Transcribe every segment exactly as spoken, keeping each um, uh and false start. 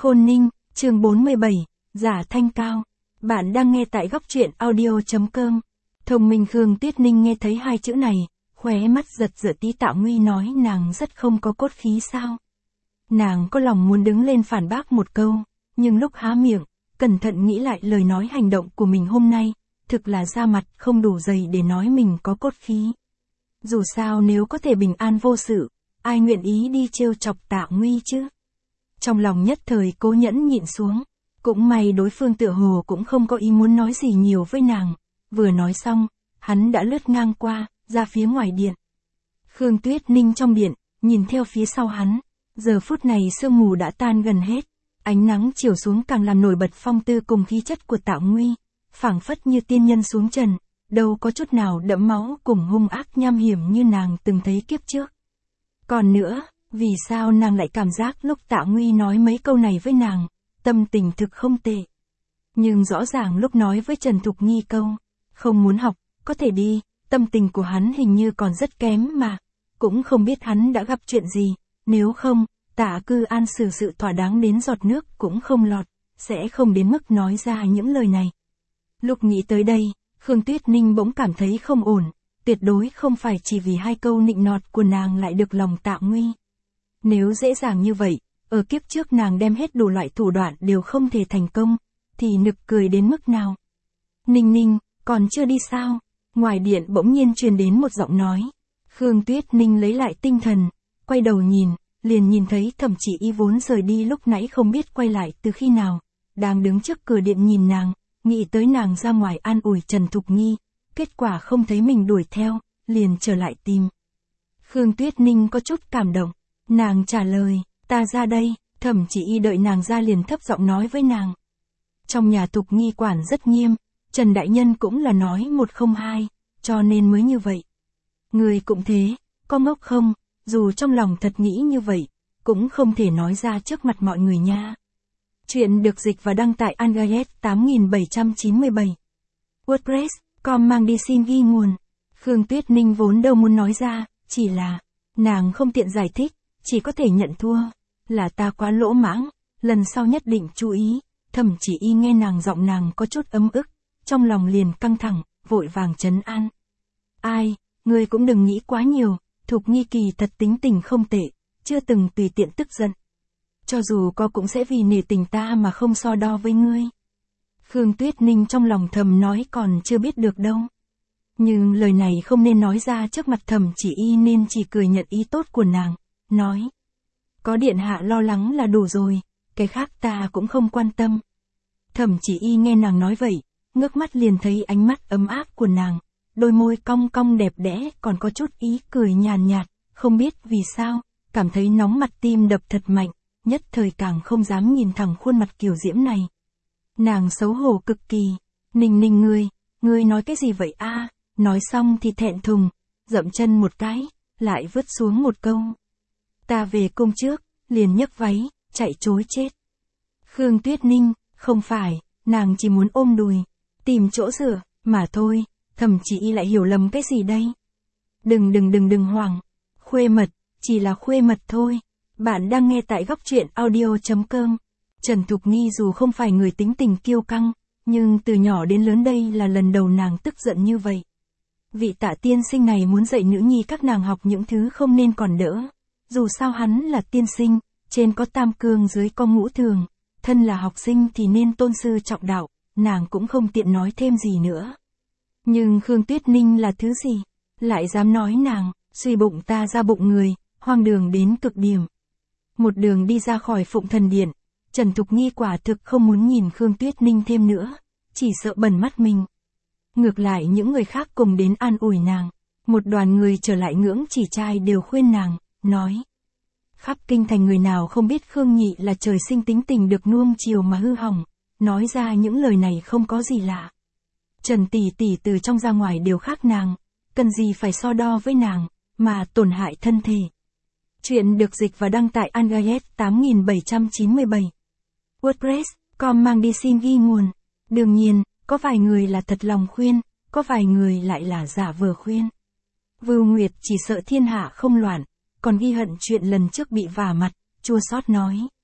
Khôn Ninh, chương bốn mươi bảy, giả thanh cao. Bạn đang nghe tại góc truyện audio.com. Thông minh Khương Tuyết Ninh nghe thấy hai chữ này, khóe mắt giật giật tí. Tạo Nguy nói nàng rất không có cốt khí sao. Nàng có lòng muốn đứng lên phản bác một câu, nhưng lúc há miệng, cẩn thận nghĩ lại lời nói hành động của mình hôm nay, thực là da mặt không đủ dày để nói mình có cốt khí. Dù sao nếu có thể bình an vô sự, ai nguyện ý đi trêu chọc Tạo Nguy chứ. Trong lòng nhất thời cố nhẫn nhịn xuống, cũng may đối phương tựa hồ cũng không có ý muốn nói gì nhiều với nàng, vừa nói xong, hắn đã lướt ngang qua, ra phía ngoài điện. Khương Tuyết Ninh trong điện, nhìn theo phía sau hắn, giờ phút này sương mù đã tan gần hết, ánh nắng chiều xuống càng làm nổi bật phong tư cùng khí chất của Tạo Nguy, phảng phất như tiên nhân xuống trần, đâu có chút nào đẫm máu cùng hung ác nham hiểm như nàng từng thấy kiếp trước. Còn nữa, vì sao nàng lại cảm giác lúc Tạo Nguy nói mấy câu này với nàng, tâm tình thực không tệ. Nhưng rõ ràng lúc nói với Trần Thục Nghi câu, không muốn học, có thể đi, tâm tình của hắn hình như còn rất kém mà, cũng không biết hắn đã gặp chuyện gì, nếu không, Tạ Cư An xử sự thỏa đáng đến giọt nước cũng không lọt, sẽ không đến mức nói ra những lời này. Lúc nghĩ tới đây, Khương Tuyết Ninh bỗng cảm thấy không ổn, tuyệt đối không phải chỉ vì hai câu nịnh nọt của nàng lại được lòng Tạo Nguy. Nếu dễ dàng như vậy, ở kiếp trước nàng đem hết đủ loại thủ đoạn đều không thể thành công, thì nực cười đến mức nào. Ninh Ninh, còn chưa đi sao? Ngoài điện bỗng nhiên truyền đến một giọng nói. Khương Tuyết Ninh lấy lại tinh thần, quay đầu nhìn, liền nhìn thấy Thẩm Chỉ Y vốn rời đi lúc nãy không biết quay lại từ khi nào, đang đứng trước cửa điện nhìn nàng, nghĩ tới nàng ra ngoài an ủi Trần Thục Nghi, kết quả không thấy mình đuổi theo, liền trở lại tìm. Khương Tuyết Ninh có chút cảm động, nàng trả lời, ta ra đây. Thẩm Chỉ Y đợi nàng ra liền thấp giọng nói với nàng. Trong nhà Thục Nghi quản rất nghiêm, Trần Đại Nhân cũng là nói một không hai, cho nên mới như vậy. Người cũng thế, có ngốc không, dù trong lòng thật nghĩ như vậy, cũng không thể nói ra trước mặt mọi người nha. Chuyện được dịch và đăng tại Angayet tám nghìn bảy trăm chín mươi bảy. WordPress, com mang đi xin ghi nguồn. Khương Tuyết Ninh vốn đâu muốn nói ra, chỉ là, nàng không tiện giải thích, chỉ có thể nhận thua. Là ta quá lỗ mãng, lần sau nhất định chú ý. Thẩm Chỉ Y nghe nàng giọng nàng có chút ấm ức, trong lòng liền căng thẳng, vội vàng trấn an. Ai, ngươi cũng đừng nghĩ quá nhiều, Thục Nghi kỳ thật tính tình không tệ, chưa từng tùy tiện tức giận. Cho dù có cũng sẽ vì nể tình ta mà không so đo với ngươi. Khương Tuyết Ninh trong lòng thầm nói còn chưa biết được đâu. Nhưng lời này không nên nói ra trước mặt Thẩm Chỉ Y nên chỉ cười nhận ý tốt của nàng, nói. Có điện hạ lo lắng là đủ rồi, cái khác ta cũng không quan tâm. Thẩm Chỉ Y nghe nàng nói vậy, ngước mắt liền thấy ánh mắt ấm áp của nàng, đôi môi cong cong đẹp đẽ còn có chút ý cười nhàn nhạt, không biết vì sao, cảm thấy nóng mặt tim đập thật mạnh, nhất thời càng không dám nhìn thẳng khuôn mặt kiều diễm này. Nàng xấu hổ cực kỳ, Ninh Ninh ngươi, ngươi nói cái gì vậy a? Nói xong thì thẹn thùng, dậm chân một cái, lại vứt xuống một câu. Ta về cung trước, liền nhấc váy, chạy trối chết. Khương Tuyết Ninh, không phải, nàng chỉ muốn ôm đùi, tìm chỗ rửa, mà thôi, Thẩm Chỉ Y lại hiểu lầm cái gì đây? Đừng đừng đừng đừng hoảng, khuê mật, chỉ là khuê mật thôi. Bạn đang nghe tại góc truyện audio.com. Trần Thục Nghi dù không phải người tính tình kiêu căng, nhưng từ nhỏ đến lớn đây là lần đầu nàng tức giận như vậy. Vị Tạ tiên sinh này muốn dạy nữ nhi các nàng học những thứ không nên còn đỡ. Dù sao hắn là tiên sinh, trên có tam cương dưới có ngũ thường, thân là học sinh thì nên tôn sư trọng đạo, nàng cũng không tiện nói thêm gì nữa. Nhưng Khương Tuyết Ninh là thứ gì? Lại dám nói nàng, suy bụng ta ra bụng người, hoang đường đến cực điểm. Một đường đi ra khỏi Phụng Thần Điện, Trần Thục Nghi quả thực không muốn nhìn Khương Tuyết Ninh thêm nữa, chỉ sợ bẩn mắt mình. Ngược lại những người khác cùng đến an ủi nàng, một đoàn người trở lại ngưỡng chỉ trai đều khuyên nàng, nói. Khắp kinh thành người nào không biết Khương Nhị là trời sinh tính tình được nuông chiều mà hư hỏng, nói ra những lời này không có gì lạ. Trần tỷ tỷ từ trong ra ngoài đều khác nàng, cần gì phải so đo với nàng, mà tổn hại thân thể. Chuyện được dịch và đăng tại Angayet tám nghìn bảy trăm chín mươi bảy. WordPress, com mang đi xin ghi nguồn. Đương nhiên, có vài người là thật lòng khuyên, có vài người lại là giả vờ khuyên. Vưu Nguyệt chỉ sợ thiên hạ không loạn, còn ghi hận chuyện lần trước bị vả mặt, chua xót nói.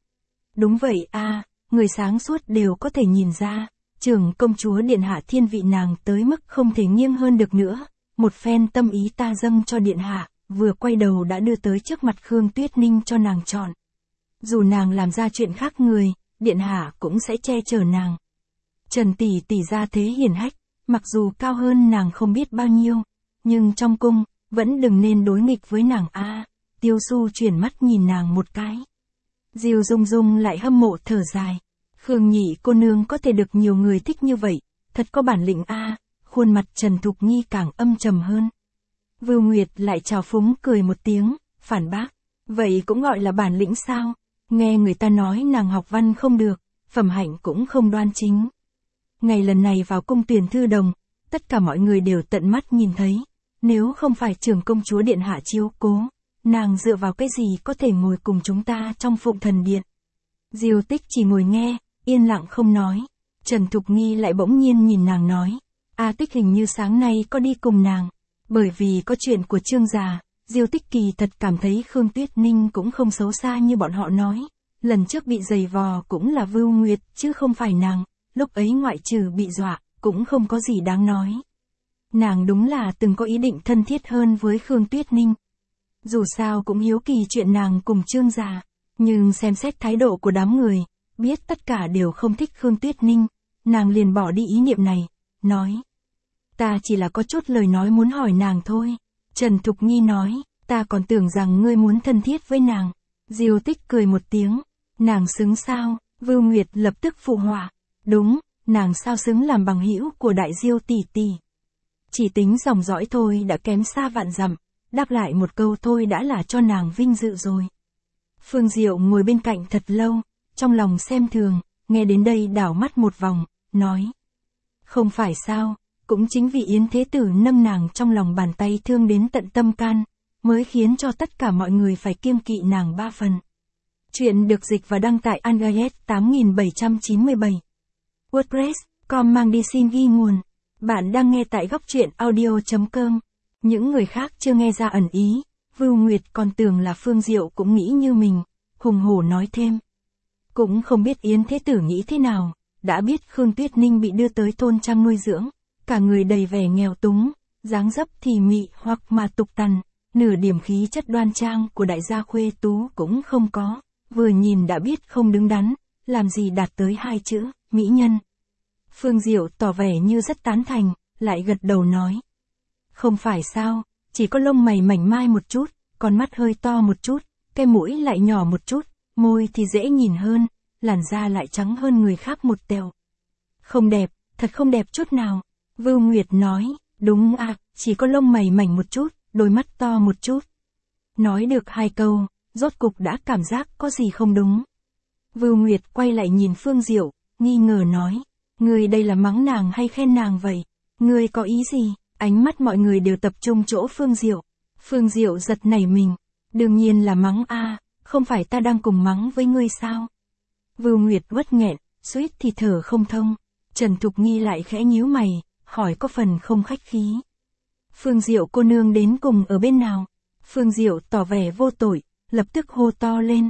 Đúng vậy a, người sáng suốt đều có thể nhìn ra, trưởng công chúa điện hạ thiên vị nàng tới mức không thể nghiêng hơn được nữa. Một phen tâm ý ta dâng cho điện hạ, vừa quay đầu đã đưa tới trước mặt Khương Tuyết Ninh cho nàng chọn. Dù nàng làm ra chuyện khác người, điện hạ cũng sẽ che chở nàng. Trần tỷ tỷ ra thế hiển hách, mặc dù cao hơn nàng không biết bao nhiêu, nhưng trong cung, vẫn đừng nên đối nghịch với nàng a. À, Tiêu Xu chuyển mắt nhìn nàng một cái. Diêu Dung Dung lại hâm mộ thở dài. Khương nhị cô nương có thể được nhiều người thích như vậy, thật có bản lĩnh a. À, khuôn mặt Trần Thục Nhi càng âm trầm hơn. Vưu Nguyệt lại trào phúng cười một tiếng, phản bác. Vậy cũng gọi là bản lĩnh sao? Nghe người ta nói nàng học văn không được, phẩm hạnh cũng không đoan chính. Ngày lần này vào cung tuyển thư đồng, tất cả mọi người đều tận mắt nhìn thấy. Nếu không phải trưởng công chúa điện hạ chiếu cố, nàng dựa vào cái gì có thể ngồi cùng chúng ta trong Phụng Thần Điện. Diêu Tích chỉ ngồi nghe, yên lặng không nói. Trần Thục Nghi lại bỗng nhiên nhìn nàng nói. A Tích hình như sáng nay có đi cùng nàng. Bởi vì có chuyện của Trương già, Diêu Tích kỳ thật cảm thấy Khương Tuyết Ninh cũng không xấu xa như bọn họ nói. Lần trước bị giày vò cũng là Vưu Nguyệt chứ không phải nàng, lúc ấy ngoại trừ bị dọa, cũng không có gì đáng nói. Nàng đúng là từng có ý định thân thiết hơn với Khương Tuyết Ninh. Dù sao cũng hiếu kỳ chuyện nàng cùng Trương già, nhưng xem xét thái độ của đám người, biết tất cả đều không thích Khương Tuyết Ninh, nàng liền bỏ đi ý niệm này, nói. Ta chỉ là có chút lời nói muốn hỏi nàng thôi. Trần Thục Nhi nói, ta còn tưởng rằng ngươi muốn thân thiết với nàng. Diêu Tích cười một tiếng, nàng xứng sao? Vưu Nguyệt lập tức phụ họa. Đúng, nàng sao xứng làm bằng hữu của đại Diêu tỷ tỷ. Chỉ tính dòng dõi thôi đã kém xa vạn dặm, đáp lại một câu thôi đã là cho nàng vinh dự rồi. Phương Diệu ngồi bên cạnh thật lâu, trong lòng xem thường, nghe đến đây đảo mắt một vòng, nói. Không phải sao, cũng chính vì Yến Thế Tử nâng nàng trong lòng bàn tay thương đến tận tâm can, mới khiến cho tất cả mọi người phải kiêng kỵ nàng ba phần. Chuyện được dịch và đăng tại Angayet tám nghìn bảy trăm chín mươi bảy. WordPress, chấm com mang đi xin ghi nguồn. Bạn đang nghe tại góc truyện audio chấm com. Những người khác chưa nghe ra ẩn ý, Vưu Nguyệt còn tưởng là Phương Diệu cũng nghĩ như mình, hùng hổ nói thêm. Cũng không biết Yến Thế Tử nghĩ thế nào, đã biết Khương Tuyết Ninh bị đưa tới thôn trang nuôi dưỡng, cả người đầy vẻ nghèo túng, dáng dấp thì mị hoặc mà tục tằn, nửa điểm khí chất đoan trang của đại gia khuê tú cũng không có, vừa nhìn đã biết không đứng đắn, làm gì đạt tới hai chữ, mỹ nhân. Phương Diệu tỏ vẻ như rất tán thành, lại gật đầu nói. Không phải sao, chỉ có lông mày mảnh mai một chút, con mắt hơi to một chút, cái mũi lại nhỏ một chút, môi thì dễ nhìn hơn, làn da lại trắng hơn người khác một tẹo. Không đẹp, thật không đẹp chút nào. Vưu Nguyệt nói, đúng à, chỉ có lông mày mảnh một chút, đôi mắt to một chút. Nói được hai câu, rốt cục đã cảm giác có gì không đúng. Vưu Nguyệt quay lại nhìn Phương Diệu, nghi ngờ nói, ngươi đây là mắng nàng hay khen nàng vậy? Ngươi có ý gì? Ánh mắt mọi người đều tập trung chỗ Phương Diệu. Phương Diệu giật nảy mình, đương nhiên là mắng a, à, không phải ta đang cùng mắng với ngươi sao? Vưu Nguyệt uất nghẹn, suýt thì thở không thông. Trần Thục Nghi lại khẽ nhíu mày, hỏi có phần không khách khí. Phương Diệu cô nương đến cùng ở bên nào? Phương Diệu tỏ vẻ vô tội, lập tức hô to lên.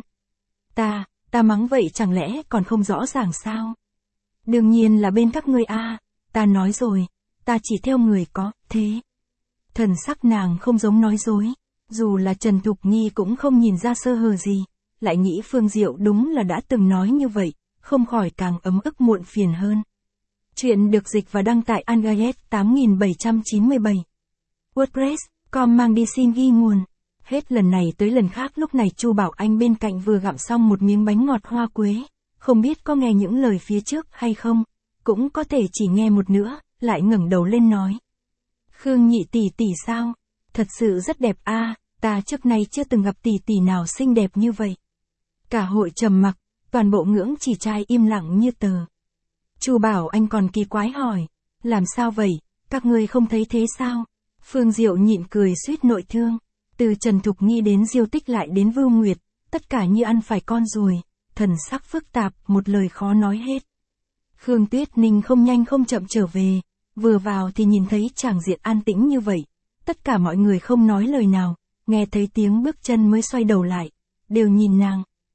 Ta, ta mắng vậy chẳng lẽ còn không rõ ràng sao? Đương nhiên là bên các ngươi a, à, ta nói rồi, ta chỉ theo người có, thế. Thần sắc nàng không giống nói dối, dù là Trần Thục Nghi cũng không nhìn ra sơ hở gì, lại nghĩ Phương Diệu đúng là đã từng nói như vậy, không khỏi càng ấm ức muộn phiền hơn. Chuyện được dịch và đăng tại Angayet tám nghìn bảy trăm chín mươi bảy. WordPress, chấm com mang đi xin ghi nguồn. Hết lần này tới lần khác lúc này Chu Bảo Anh bên cạnh vừa gặm xong một miếng bánh ngọt hoa quế, không biết có nghe những lời phía trước hay không, cũng có thể chỉ nghe một nữa, lại ngẩng đầu lên nói. Khương nhị tỷ tỷ sao? Thật sự rất đẹp a, à, ta trước nay chưa từng gặp tỷ tỷ nào xinh đẹp như vậy. Cả hội trầm mặc, toàn bộ ngưỡng chỉ trai im lặng như tờ. Chu Bảo Anh còn kỳ quái hỏi, làm sao vậy, các ngươi không thấy thế sao? Phương Diệu nhịn cười suýt nội thương, từ Trần Thục Nghi đến Diêu Tích lại đến Vưu Nguyệt, tất cả như ăn phải con ruồi, thần sắc phức tạp, một lời khó nói hết. Khương Tuyết Ninh không nhanh không chậm trở về, vừa vào thì nhìn thấy tràng diện an tĩnh như vậy, tất cả mọi người không nói lời nào, nghe thấy tiếng bước chân mới xoay đầu lại, đều nhìn nàng.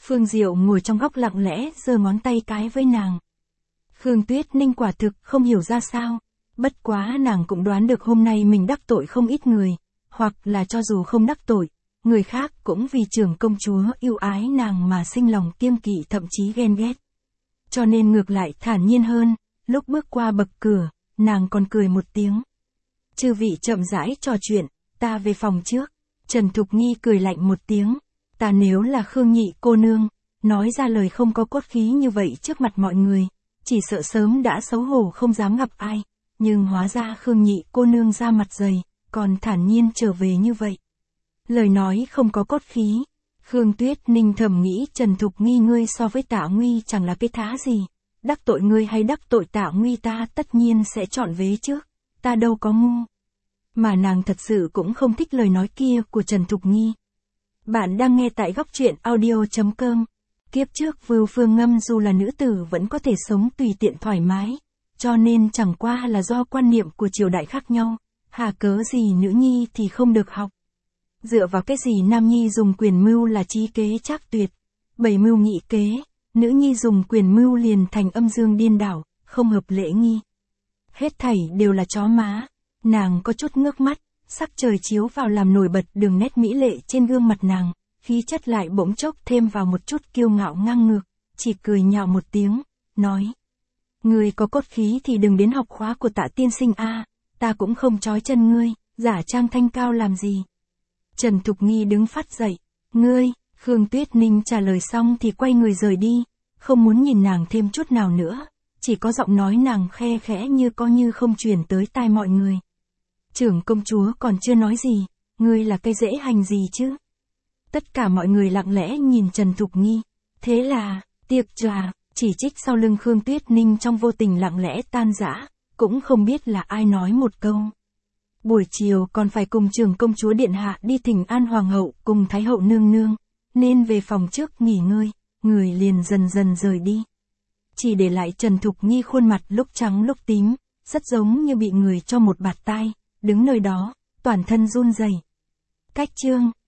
Phương Diệu ngồi trong góc lặng lẽ giơ ngón tay cái với nàng. Khương Tuyết Ninh quả thực không hiểu ra sao, bất quá nàng cũng đoán được hôm nay mình đắc tội không ít người, hoặc là cho dù không đắc tội, người khác cũng vì trưởng công chúa yêu ái nàng mà sinh lòng kiêng kỵ thậm chí ghen ghét. Cho nên ngược lại thản nhiên hơn, lúc bước qua bậc cửa, nàng còn cười một tiếng. Chư vị chậm rãi trò chuyện, ta về phòng trước. Trần Thục Nghi cười lạnh một tiếng, ta nếu là Khương nhị cô nương, nói ra lời không có cốt khí như vậy trước mặt mọi người, chỉ sợ sớm đã xấu hổ không dám gặp ai, nhưng hóa ra Khương nhị cô nương ra mặt dày, còn thản nhiên trở về như vậy. Lời nói không có cốt khí. Khương Tuyết Ninh thầm nghĩ Trần Thục Nghi ngươi so với Tạ Nguy chẳng là cái thá gì, đắc tội ngươi hay đắc tội Tạ Nguy ta tất nhiên sẽ chọn vế trước, ta đâu có ngu. Mà nàng thật sự cũng không thích lời nói kia của Trần Thục Nghi. Bạn đang nghe tại góc truyện audio chấm com. Kiếp trước Vưu Phương Ngâm dù là nữ tử vẫn có thể sống tùy tiện thoải mái, cho nên chẳng qua là do quan niệm của triều đại khác nhau, hà cớ gì nữ nhi thì không được học. Dựa vào cái gì nam nhi dùng quyền mưu là trí kế trác tuyệt, bảy mưu nghị kế, nữ nhi dùng quyền mưu liền thành âm dương điên đảo, không hợp lễ nghi. Hết thảy đều là chó má. Nàng có chút ngước mắt, sắc trời chiếu vào làm nổi bật đường nét mỹ lệ trên gương mặt nàng, khí chất lại bỗng chốc thêm vào một chút kiêu ngạo ngang ngược, chỉ cười nhạo một tiếng, nói. Ngươi có cốt khí thì đừng đến học khóa của Tạ tiên sinh a, ta cũng không trói chân ngươi, giả trang thanh cao làm gì. Trần Thục Nghi đứng phát dậy, ngươi, Khương Tuyết Ninh trả lời xong thì quay người rời đi, không muốn nhìn nàng thêm chút nào nữa, chỉ có giọng nói nàng khe khẽ như có như không truyền tới tai mọi người. Trưởng công chúa còn chưa nói gì, ngươi là cây dễ hành gì chứ? Tất cả mọi người lặng lẽ nhìn Trần Thục Nghi, thế là, tiệc trà, chỉ trích sau lưng Khương Tuyết Ninh trong vô tình lặng lẽ tan rã, cũng không biết là ai nói một câu. Buổi chiều còn phải cùng trưởng công chúa điện hạ đi thỉnh an hoàng hậu cùng thái hậu nương nương, nên về phòng trước nghỉ ngơi, người liền dần dần rời đi. Chỉ để lại Trần Thục Nghi khuôn mặt lúc trắng lúc tím, rất giống như bị người cho một bạt tai, đứng nơi đó, toàn thân run rẩy. Cách chương